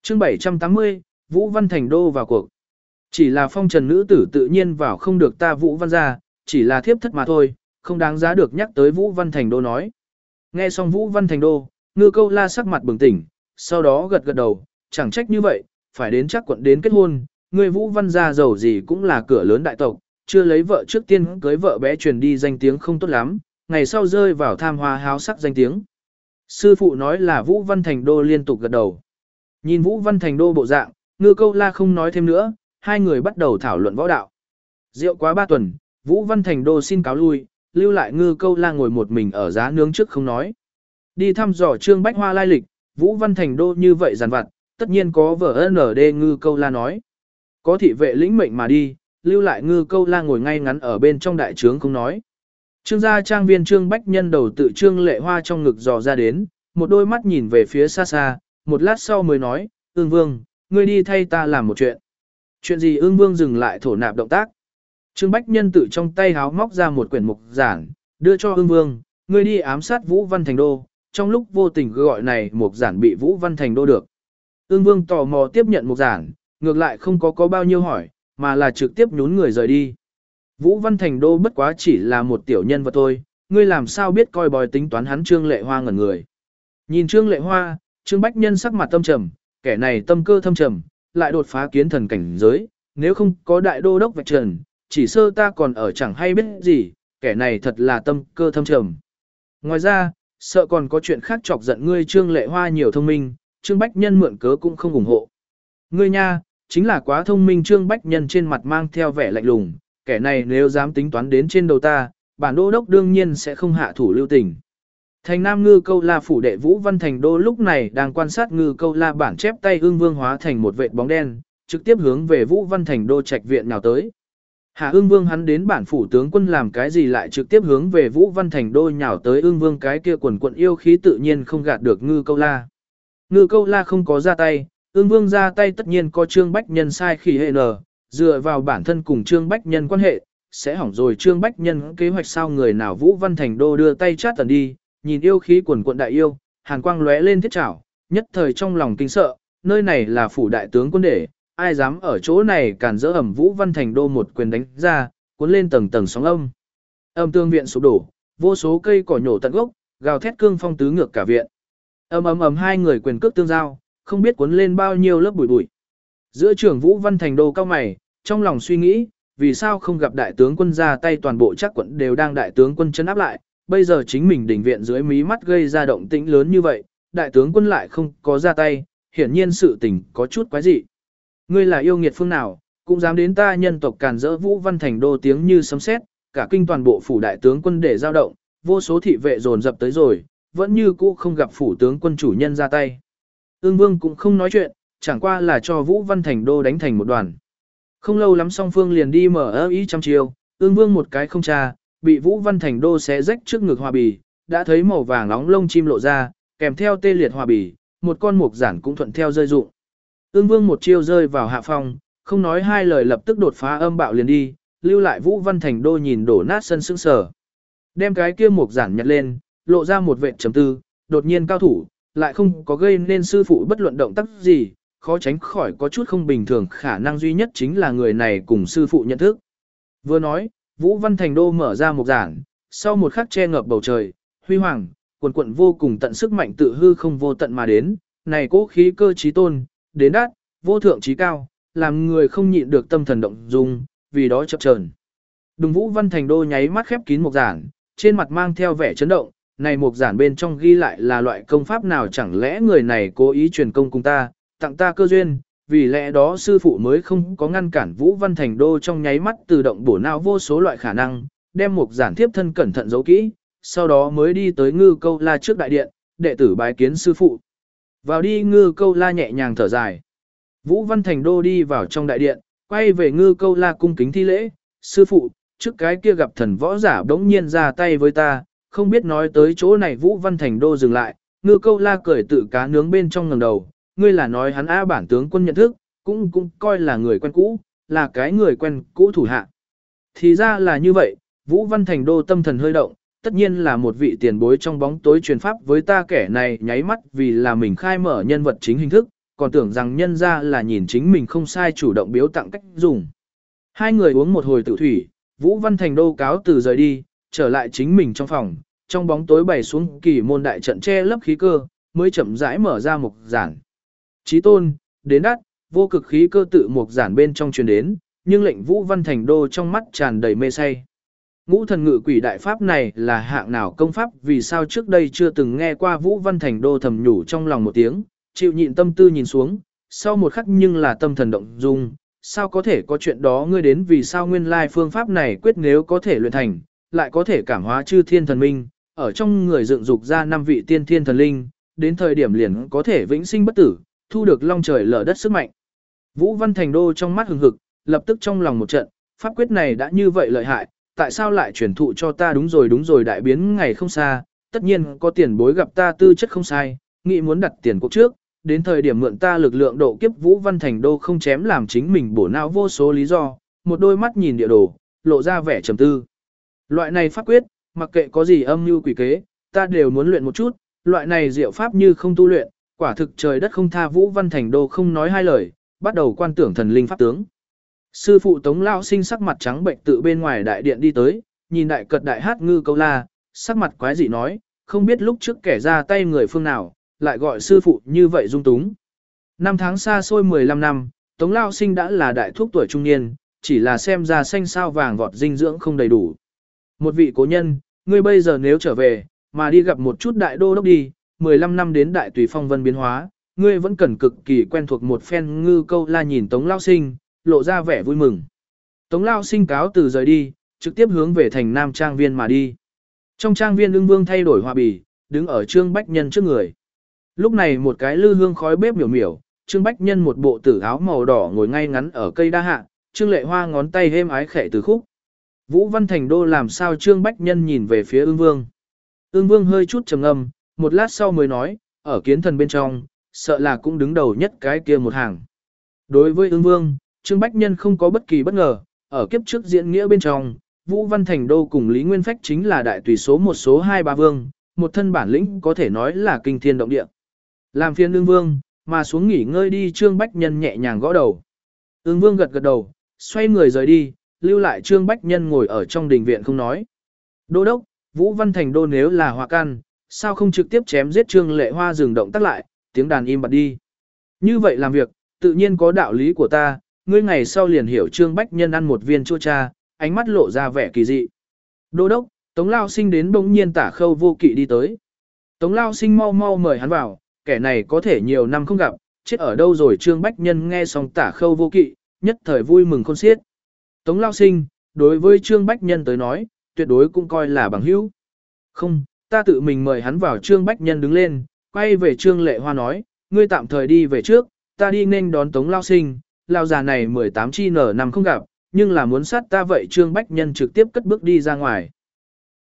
Chương 780, Vũ Văn Thành Đô vào cuộc. Chỉ là phong trần nữ tử tự nhiên vào không được ta Vũ Văn gia, chỉ là thiếp thất mà thôi, không đáng giá được nhắc tới Vũ Văn Thành Đô nói. Nghe xong Vũ Văn Thành Đô, Ngư Câu La sắc mặt bừng tỉnh, sau đó gật gật đầu, chẳng trách như vậy, phải đến chắc quận đến kết hôn, người Vũ Văn gia giàu gì cũng là cửa lớn đại tộc, chưa lấy vợ trước tiên cưới vợ bé truyền đi danh tiếng không tốt lắm, ngày sau rơi vào tham hoa háo sắc danh tiếng. Sư phụ nói là Vũ Văn Thành Đô liên tục gật đầu. Nhìn Vũ Văn Thành Đô bộ dạng, Ngư Câu La không nói thêm nữa, hai người bắt đầu thảo luận võ đạo. Rượu quá 3 tuần, Vũ Văn Thành Đô xin cáo lui, lưu lại Ngư Câu La ngồi một mình ở giá nướng trước không nói. Đi thăm dò Trương Bách Hoa lai lịch, Vũ Văn Thành Đô như vậy giàn vặt, tất nhiên có vợ ND. Ngư Câu La nói. Có thị vệ lĩnh mệnh mà đi, lưu lại Ngư Câu La ngồi ngay ngắn ở bên trong đại trướng không nói. Trương gia trang viên Trương Bách Nhân đầu tự Trương Lệ Hoa trong ngực dò ra đến, một đôi mắt nhìn về phía xa xa, một lát sau mới nói, Ương Vương, ngươi đi thay ta làm một chuyện. Chuyện gì? Ương Vương dừng lại thổ nạp động tác. Trương Bách Nhân tự trong tay háo móc ra một quyển mục giản, đưa cho Ương Vương, ngươi đi ám sát Vũ Văn Thành Đô, trong lúc vô tình gọi này mục giản bị Vũ Văn Thành Đô được. Ương Vương tò mò tiếp nhận mục giản, ngược lại không có bao nhiêu hỏi, mà là trực tiếp nhún người rời đi. Vũ Văn Thành Đô bất quá chỉ là một tiểu nhân vật thôi, ngươi làm sao biết coi bói tính toán hắn. Trương Lệ Hoa ngẩn người. Nhìn Trương Lệ Hoa, Trương Bách Nhân sắc mặt tâm trầm, kẻ này tâm cơ thâm trầm, lại đột phá kiến thần cảnh giới, nếu không có đại đô đốc vạch trần, chỉ sơ ta còn ở chẳng hay biết gì, kẻ này thật là tâm cơ thâm trầm. Ngoài ra, sợ còn có chuyện khác chọc giận ngươi. Trương Lệ Hoa nhiều thông minh, Trương Bách Nhân mượn cớ cũng không ủng hộ. Ngươi nha, chính là quá thông minh. Trương Bách Nhân trên mặt mang theo vẻ lạnh lùng, kẻ này nếu dám tính toán đến trên đầu ta, bản đô đốc đương nhiên sẽ không hạ thủ lưu tình. Thành Nam Ngư Câu La phủ đệ Vũ Văn Thành Đô lúc này đang quan sát Ngư Câu La bản chép tay. Ương Vương hóa thành một vệt bóng đen, trực tiếp hướng về Vũ Văn Thành Đô trạch viện nào tới. Hạ Ương Vương hắn đến bản phủ tướng quân làm cái gì lại trực tiếp hướng về Vũ Văn Thành Đô nhào tới. Ương Vương cái kia quần quận yêu khí tự nhiên không gạt được Ngư Câu La. Ngư Câu La không có ra tay, Ương Vương ra tay tất nhiên có Trương Bách Nhân sai khỉ hệ nở, dựa vào bản thân cùng Trương Bách Nhân quan hệ, sẽ hỏng rồi Trương Bách Nhân kế hoạch sao. Người nào Vũ Văn Thành Đô đưa tay chát tần đi, nhìn yêu khí quần quận đại yêu, hàn quang lóe lên thiết chảo, nhất thời trong lòng kinh sợ, nơi này là phủ đại tướng quân để, ai dám ở chỗ này cản rỡ ẩm. Vũ Văn Thành Đô một quyền đánh ra, cuốn lên tầng tầng sóng âm. Âm tương viện sụp đổ, vô số cây cỏ nhổ tận gốc, gào thét cương phong tứ ngược cả viện. Ầm hai người quyền cước tương giao, không biết cuốn lên bao nhiêu lớp bụi bụi. Giữa trưởng Vũ Văn Thành Đô cao mày, trong lòng suy nghĩ, vì sao không gặp đại tướng quân ra tay, toàn bộ chắc quận đều đang đại tướng quân trấn áp lại, bây giờ chính mình đỉnh viện dưới mí mắt gây ra động tĩnh lớn như vậy, đại tướng quân lại không có ra tay, hiển nhiên sự tình có chút quái dị. Ngươi là yêu nghiệt phương nào, cũng dám đến ta nhân tộc càn rỡ. Vũ Văn Thành Đô tiếng như sấm sét, cả kinh toàn bộ phủ đại tướng quân để dao động, vô số thị vệ dồn dập tới rồi, vẫn như cũ không gặp phủ tướng quân chủ nhân ra tay. Ương Vương cũng không nói chuyện, chẳng qua là cho Vũ Văn Thành Đô đánh thành một đoàn. Không lâu lắm song phương liền đi mở ý trăm chiêu, Ương Vương một cái không tra, bị Vũ Văn Thành Đô xé rách trước ngực hòa bì, đã thấy màu vàng nóng lông chim lộ ra, kèm theo tê liệt hòa bì, một con mục giản cũng thuận theo rơi rụng. Ương Vương một chiêu rơi vào hạ phong, không nói hai lời lập tức đột phá âm bạo liền đi, lưu lại Vũ Văn Thành Đô nhìn đổ nát sân sững sờ. Đem cái kia mục giản nhặt lên, lộ ra một vệt trầm tư, đột nhiên cao thủ, lại không có gây nên sư phụ bất luận động tác gì, khó tránh khỏi có chút không bình thường, khả năng duy nhất chính là người này cùng sư phụ nhận thức. Vừa nói, Vũ Văn Thành Đô mở ra một giản, sau một khắc che ngập bầu trời, huy hoàng, quần quận vô cùng tận sức mạnh tự hư không vô tận mà đến, này cố khí cơ trí tôn, đến đát, vô thượng trí cao, làm người không nhịn được tâm thần động dung, vì đó chập chờn. Đùng Vũ Văn Thành Đô nháy mắt khép kín một giản, trên mặt mang theo vẻ chấn động, này một giản bên trong ghi lại là loại công pháp nào, chẳng lẽ người này cố ý truyền công cùng ta, tặng ta cơ duyên, vì lẽ đó sư phụ mới không có ngăn cản. Vũ Văn Thành Đô trong nháy mắt tự động bổ não vô số loại khả năng, đem một giản tiếp thân cẩn thận giấu kỹ, sau đó mới đi tới Ngư Câu La trước đại điện, đệ tử bái kiến sư phụ. Vào đi. Ngư Câu La nhẹ nhàng thở dài. Vũ Văn Thành Đô đi vào trong đại điện, quay về Ngư Câu La cung kính thi lễ, sư phụ, trước cái kia gặp thần võ giả bỗng nhiên ra tay với ta, không biết nói tới chỗ này. Vũ Văn Thành Đô dừng lại, Ngư Câu La cười tự cá nướng bên trong ngẩng đầu, ngươi là nói hắn bản tướng quân nhận thức, cũng coi là người quen cũ, là cái người quen cũ thủ hạ. Thì ra là như vậy, Vũ Văn Thành Đô tâm thần hơi động, tất nhiên là một vị tiền bối trong bóng tối truyền pháp với ta. Kẻ này nháy mắt vì là mình khai mở nhân vật chính hình thức, còn tưởng rằng nhân ra là nhìn chính mình không sai chủ động biếu tặng cách dùng. Hai người uống một hồi tự thủy, Vũ Văn Thành Đô cáo từ rời đi, trở lại chính mình trong phòng, trong bóng tối bày xuống kỳ môn đại trận che lấp khí cơ, mới chậm rãi mở ra mục giản. Chí tôn, đến đắt, vô cực khí cơ tự mục giản bên trong truyền đến, nhưng lệnh Vũ Văn Thành Đô trong mắt tràn đầy mê say. Ngũ thần ngự quỷ đại pháp này là hạng nào công pháp, vì sao trước đây chưa từng nghe qua. Vũ Văn Thành Đô thầm nhủ trong lòng một tiếng, chịu nhịn tâm tư nhìn xuống, sau một khắc nhưng là tâm thần động dung, sao có thể có chuyện đó. Ngươi đến vì sao nguyên lai phương pháp này quyết nếu có thể luyện thành, lại có thể cảm hóa chư thiên thần minh, ở trong người dựng dục ra 5 vị tiên thiên thần linh, đến thời điểm liền có thể vĩnh sinh bất tử, thu được long trời lở đất sức mạnh. Vũ Văn Thành Đô trong mắt hừng hực, lập tức trong lòng một trận, pháp quyết này đã như vậy lợi hại, tại sao lại truyền thụ cho ta. Đúng rồi, đại biến ngày không xa, tất nhiên có tiền bối gặp ta tư chất không sai, nghĩ muốn đặt tiền cuộc trước, đến thời điểm mượn ta lực lượng độ kiếp. Vũ Văn Thành Đô không chém làm chính mình bổ não vô số lý do, một đôi mắt nhìn địa đồ, lộ ra vẻ trầm tư. Loại này pháp quyết, mặc kệ có gì âm mưu quỷ kế, ta đều muốn luyện một chút, loại này diệu pháp như không tu luyện, quả thực trời đất không tha. Vũ Văn Thành Đô không nói hai lời, bắt đầu quan tưởng thần linh pháp tướng. Sư phụ Tống Lao Sinh sắc mặt trắng bệnh tự bên ngoài đại điện đi tới, nhìn đại cật đại hát ngư câu la, sắc mặt quái dị nói, không biết lúc trước kẻ ra tay người phương nào, lại gọi sư phụ như vậy dung túng. Năm tháng xa xôi 15 năm, Tống Lao Sinh đã là đại thuốc tuổi trung niên, chỉ là xem ra xanh sao vàng vọt dinh dưỡng không đầy đủ. Một vị cố nhân, ngươi bây giờ nếu trở về, mà đi gặp một chút đại đô đốc đi, 15 năm đến đại tùy phong vân biến hóa, ngươi vẫn cần cực kỳ quen thuộc một phen. Ngư câu la nhìn Tống Lao Sinh, lộ ra vẻ vui mừng. Tống Lao Sinh cáo từ rời đi, trực tiếp hướng về thành Nam Trang Viên mà đi. Trong trang viên Ưng Vương thay đổi hòa bì, đứng ở Trương Bách Nhân trước người. Lúc này một cái lư hương khói bếp miểu miểu, Trương Bách Nhân một bộ tử áo màu đỏ ngồi ngay ngắn ở cây đa hạ, Trương Lệ Hoa ngón tay êm ái khẽ từ khúc. Vũ Văn Thành Đô làm sao. Trương Bách Nhân nhìn về phía Ưng Vương. Ưng Vương hơi chút trầm ngâm, một lát sau mới nói, ở kiến thần bên trong, sợ là cũng đứng đầu nhất cái kia một hàng. Đối với Ưng Vương, Trương Bách Nhân không có bất kỳ bất ngờ, ở kiếp trước diễn nghĩa bên trong, Vũ Văn Thành Đô cùng Lý Nguyên Phách chính là đại tùy số 1 số 2 ba vương, một thân bản lĩnh có thể nói là kinh thiên động địa. Làm phiền Ưng Vương, mà xuống nghỉ ngơi đi. Trương Bách Nhân nhẹ nhàng gõ đầu. Ưng Vương gật gật đầu, xoay người rời đi, lưu lại Trương Bách Nhân ngồi ở trong đình viện không nói. Đô đốc, Vũ Văn Thành Đô nếu là họa căn, sao không trực tiếp chém giết Trương Lệ Hoa dừng động tác lại, tiếng đàn im bặt đi. Như vậy làm việc, tự nhiên có đạo lý của ta, ngươi ngày sau liền hiểu. Trương Bách Nhân ăn một viên chua cha, ánh mắt lộ ra vẻ kỳ dị. Đô đốc, Tống Lao Sinh đến bỗng nhiên Tả Khâu Vô Kỵ đi tới. Tống Lao Sinh mau mau mời hắn vào, kẻ này có thể nhiều năm không gặp, chết ở đâu rồi. Trương Bách Nhân nghe xong Tả Khâu Vô Kỵ, nhất thời vui mừng khôn xiết. Tống Lao Sinh, đối với Trương Bách Nhân tới nói, tuyệt đối cũng coi là bằng hữu. Không, ta tự mình mời hắn vào. Trương Bách Nhân đứng lên, quay về Trương Lệ Hoa nói, ngươi tạm thời đi về trước, ta đi nên đón Tống Lao Sinh. Lao già này 18 chi nở năm không gặp, nhưng là muốn sát ta vậy. Trương Bách Nhân trực tiếp cất bước đi ra ngoài.